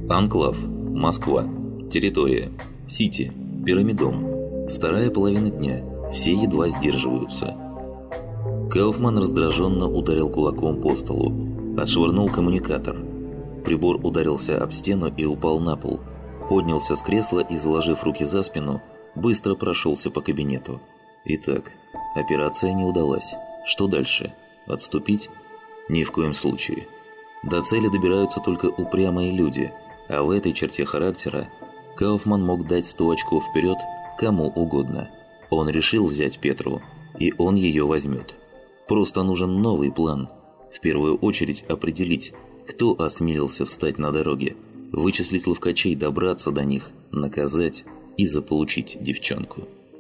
Анклав. Москва. Территория. Сити. Пирамидом. Вторая половина дня. Все едва сдерживаются. Кауфман раздраженно ударил кулаком по столу. Отшвырнул коммуникатор. Прибор ударился об стену и упал на пол. Поднялся с кресла и, заложив руки за спину, быстро прошелся по кабинету. Итак, операция не удалась. Что дальше? Отступить? Ни в коем случае. До цели добираются только упрямые люди, а в этой черте характера Кауфман мог дать 100 очков вперед кому угодно. Он решил взять Петру, и он ее возьмет. Просто нужен новый план. В первую очередь определить, кто осмелился встать на дороге, вычислить ловкачей, добраться до них, наказать и заполучить девчонку.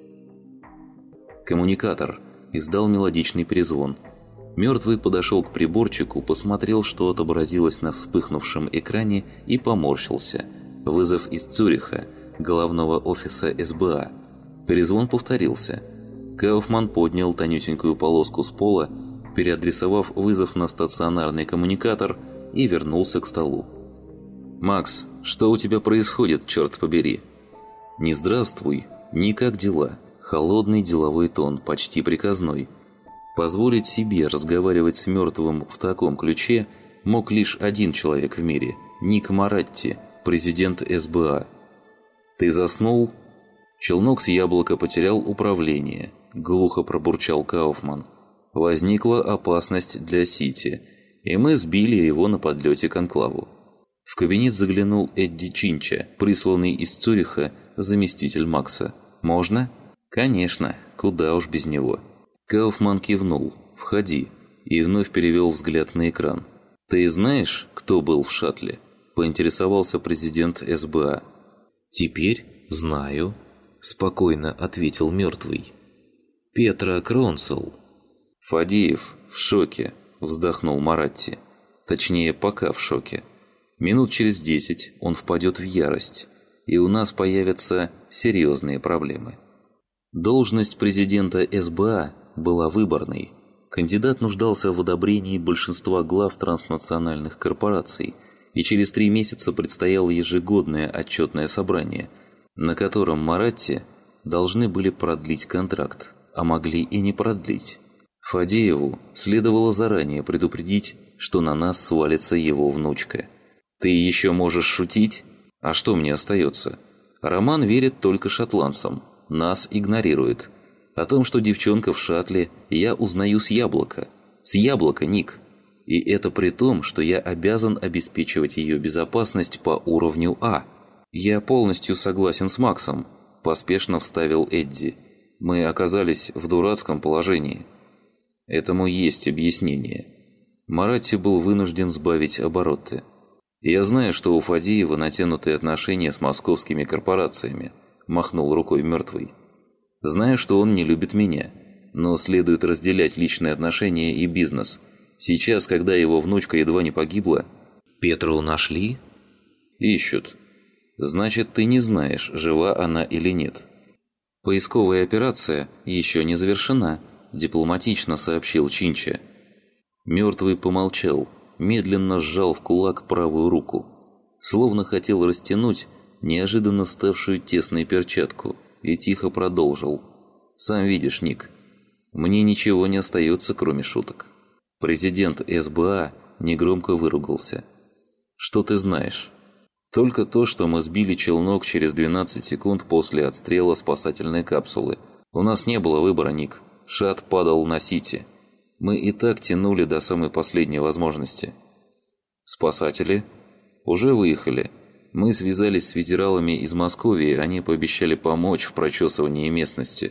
Коммуникатор издал мелодичный перезвон. Мертвый подошел к приборчику, посмотрел, что отобразилось на вспыхнувшем экране, и поморщился. Вызов из Цюриха, головного офиса СБА. Перезвон повторился. Кауфман поднял тонюсенькую полоску с пола, переадресовав вызов на стационарный коммуникатор, и вернулся к столу. «Макс, что у тебя происходит, черт побери?» «Не здравствуй, ни как дела». Холодный деловой тон, почти приказной. Позволить себе разговаривать с мертвым в таком ключе мог лишь один человек в мире – Ник Моратти, президент СБА. «Ты заснул?» Челнок с яблока потерял управление, глухо пробурчал Кауфман. Возникла опасность для Сити, и мы сбили его на подлете к анклаву. В кабинет заглянул Эдди Чинча, присланный из Цюриха заместитель Макса. «Можно?» «Конечно, куда уж без него». Кауфман кивнул «Входи» и вновь перевел взгляд на экран. «Ты знаешь, кто был в шаттле?» – поинтересовался президент СБА. «Теперь знаю», – спокойно ответил мертвый. «Петра Кронсел». «Фадеев в шоке», – вздохнул Моратти. Точнее, пока в шоке. Минут через 10 он впадет в ярость, и у нас появятся серьезные проблемы. Должность президента СБА была выборной. Кандидат нуждался в одобрении большинства глав транснациональных корпораций, и через 3 месяца предстояло ежегодное отчетное собрание, на котором Моратти должны были продлить контракт, а могли и не продлить. Фадееву следовало заранее предупредить, что на нас свалится его внучка. «Ты еще можешь шутить? А что мне остается? Роман верит только шотландцам. Нас игнорирует. О том, что девчонка в шаттле, я узнаю с яблока. С яблока, Ник. И это при том, что я обязан обеспечивать ее безопасность по уровню А. Я полностью согласен с Максом», – поспешно вставил Эдди. «Мы оказались в дурацком положении». Этому есть объяснение. Моратти был вынужден сбавить обороты. «Я знаю, что у Фадеева натянутые отношения с московскими корпорациями», – махнул рукой мертвый. «Знаю, что он не любит меня, но следует разделять личные отношения и бизнес. Сейчас, когда его внучка едва не погибла...» «Петру нашли?» «Ищут. Значит, ты не знаешь, жива она или нет». «Поисковая операция еще не завершена», – дипломатично сообщил Чинча. Мертвый помолчал, медленно сжал в кулак правую руку, словно хотел растянуть неожиданно ставшую тесной перчатку, и тихо продолжил. «Сам видишь, Ник, мне ничего не остается, кроме шуток». Президент СБА негромко выругался. «Что ты знаешь?» «Только то, что мы сбили челнок через 12 секунд после отстрела спасательной капсулы. У нас не было выбора, Ник. Шат падал на Сити. Мы и так тянули до самой последней возможности». «Спасатели?» «Уже выехали. Мы связались с федералами из Москвы, они пообещали помочь в прочесывании местности».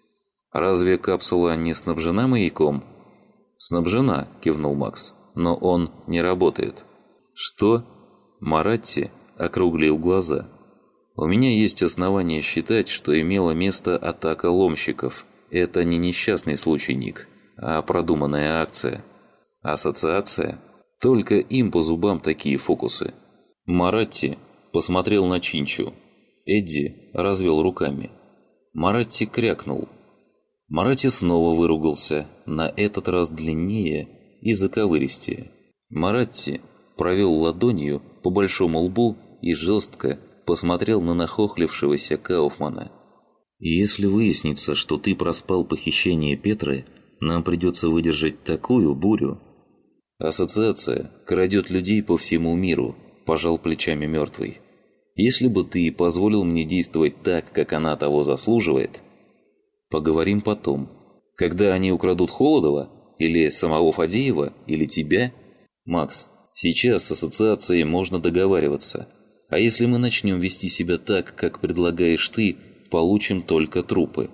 «Разве капсула не снабжена маяком?» «Снабжена», – кивнул Макс, – «но он не работает». «Что?» Моратти округлил глаза. «У меня есть основания считать, что имела место атака ломщиков. Это не несчастный случай, Ник, а продуманная акция». «Ассоциация?» «Только им по зубам такие фокусы». Моратти посмотрел на Чинчу. Эдди развел руками. Моратти крякнул. Моратти снова выругался, на этот раз длиннее и заковыристее. Моратти провел ладонью по большому лбу и жестко посмотрел на нахохлившегося Кауфмана. «Если выяснится, что ты проспал похищение Петры, нам придется выдержать такую бурю». «Ассоциация крадет людей по всему миру», – пожал плечами мертвый. «Если бы ты позволил мне действовать так, как она того заслуживает...» «Поговорим потом. Когда они украдут Холодова? Или самого Фадеева? Или тебя?» «Макс, сейчас с ассоциацией можно договариваться. А если мы начнем вести себя так, как предлагаешь ты, получим только трупы».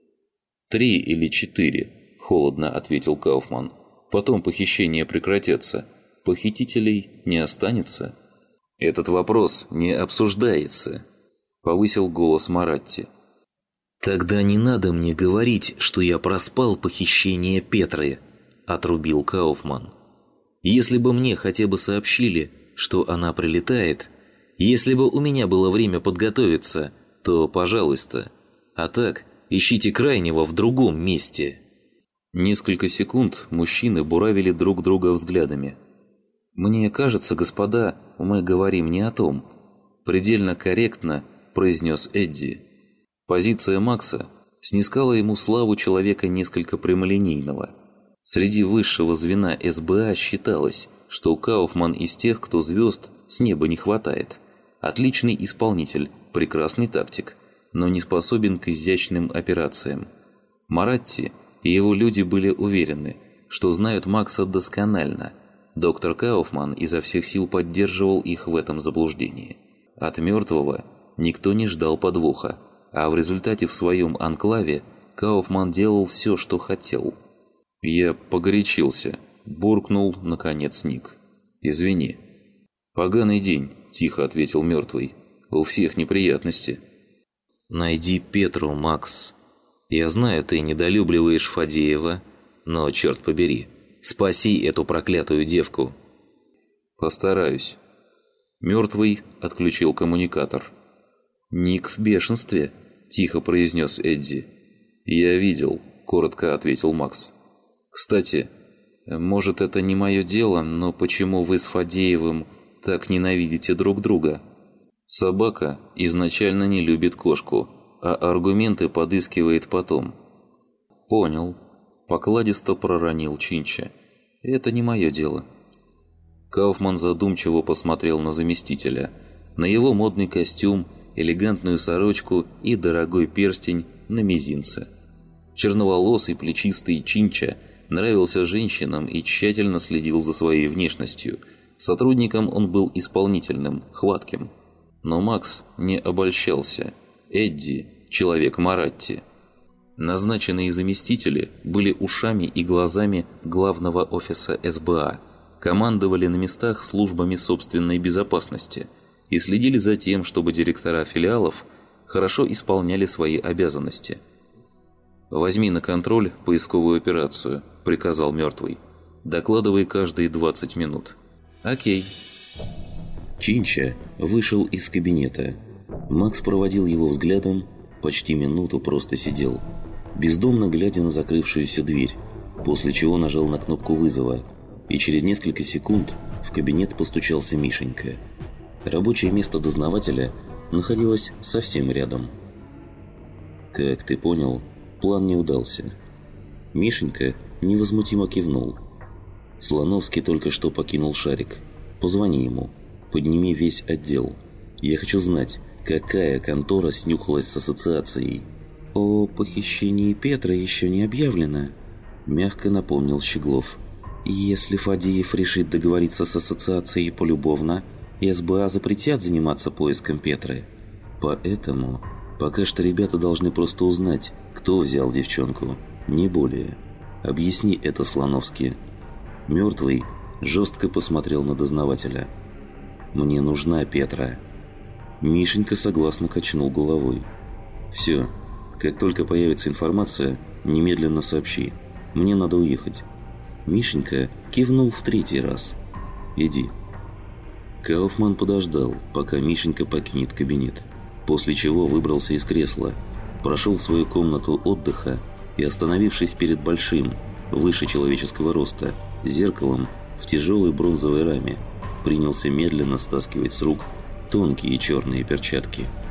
3 или 4, холодно ответил Кауфман. «Потом похищения прекратятся. Похитителей не останется». «Этот вопрос не обсуждается», – повысил голос Маратти. «Тогда не надо мне говорить, что я проспал похищение Петры», – отрубил Кауфман. «Если бы мне хотя бы сообщили, что она прилетает, если бы у меня было время подготовиться, то пожалуйста. А так, ищите крайнего в другом месте». Несколько секунд мужчины буравили друг друга взглядами. «Мне кажется, господа, мы говорим не о том», – предельно корректно произнес Эдди. Позиция Макса снискала ему славу человека несколько прямолинейного. Среди высшего звена СБА считалось, что Кауфман из тех, кто звезд с неба не хватает. Отличный исполнитель, прекрасный тактик, но не способен к изящным операциям. Маратти и его люди были уверены, что знают Макса досконально. Доктор Кауфман изо всех сил поддерживал их в этом заблуждении. От мертвого никто не ждал подвоха, а в результате в своем анклаве Кауфман делал все, что хотел. «Я погорячился», – буркнул, наконец, Ник. «Извини». «Поганый день», – тихо ответил мертвый. «У всех неприятности». «Найди Петру, Макс. Я знаю, ты недолюбливаешь Фадеева, но, черт побери, спаси эту проклятую девку». «Постараюсь». Мертвый отключил коммуникатор. «Ник в бешенстве», – тихо произнес Эдди. «Я видел», – коротко ответил Макс. «Кстати, может, это не мое дело, но почему вы с Фадеевым так ненавидите друг друга?» «Собака изначально не любит кошку, а аргументы подыскивает потом». «Понял», – покладисто проронил Чинча. «Это не мое дело». Кауфман задумчиво посмотрел на заместителя, на его модный костюм, элегантную сорочку и дорогой перстень на мизинце. Черноволосый, плечистый Чинча нравился женщинам и тщательно следил за своей внешностью. Сотрудником он был исполнительным, хватким. Но Макс не обольщался. Эдди – человек Маратти. Назначенные заместители были ушами и глазами главного офиса СБА, командовали на местах службами собственной безопасности и следили за тем, чтобы директора филиалов хорошо исполняли свои обязанности. «Возьми на контроль поисковую операцию», – приказал мертвый. «Докладывай каждые 20 минут». «Окей». Чинча вышел из кабинета. Макс проводил его взглядом, почти минуту просто сидел, бездумно глядя на закрывшуюся дверь, после чего нажал на кнопку вызова, и через несколько секунд в кабинет постучался Мишенька. Рабочее место дознавателя находилось совсем рядом. «Как ты понял, план не удался». Мишенька невозмутимо кивнул. «Слоновский только что покинул шарик. Позвони ему, подними весь отдел. Я хочу знать, какая контора снюхалась с ассоциацией». «О похищении Петра еще не объявлено», – мягко напомнил Щеглов. «Если Фадеев решит договориться с ассоциацией полюбовно, СБА запретят заниматься поиском Петры. Поэтому пока что ребята должны просто узнать, кто взял девчонку, не более. Объясни это, Слоновский». Мертвый жестко посмотрел на дознавателя. «Мне нужна Петра». Мишенька согласно качнул головой. «Все, как только появится информация, немедленно сообщи. Мне надо уехать». Мишенька кивнул в 3-й раз. «Иди». Кауфман подождал, пока Мишенька покинет кабинет, после чего выбрался из кресла, прошел в свою комнату отдыха и, остановившись перед большим, выше человеческого роста, зеркалом в тяжелой бронзовой раме, принялся медленно стаскивать с рук тонкие черные перчатки.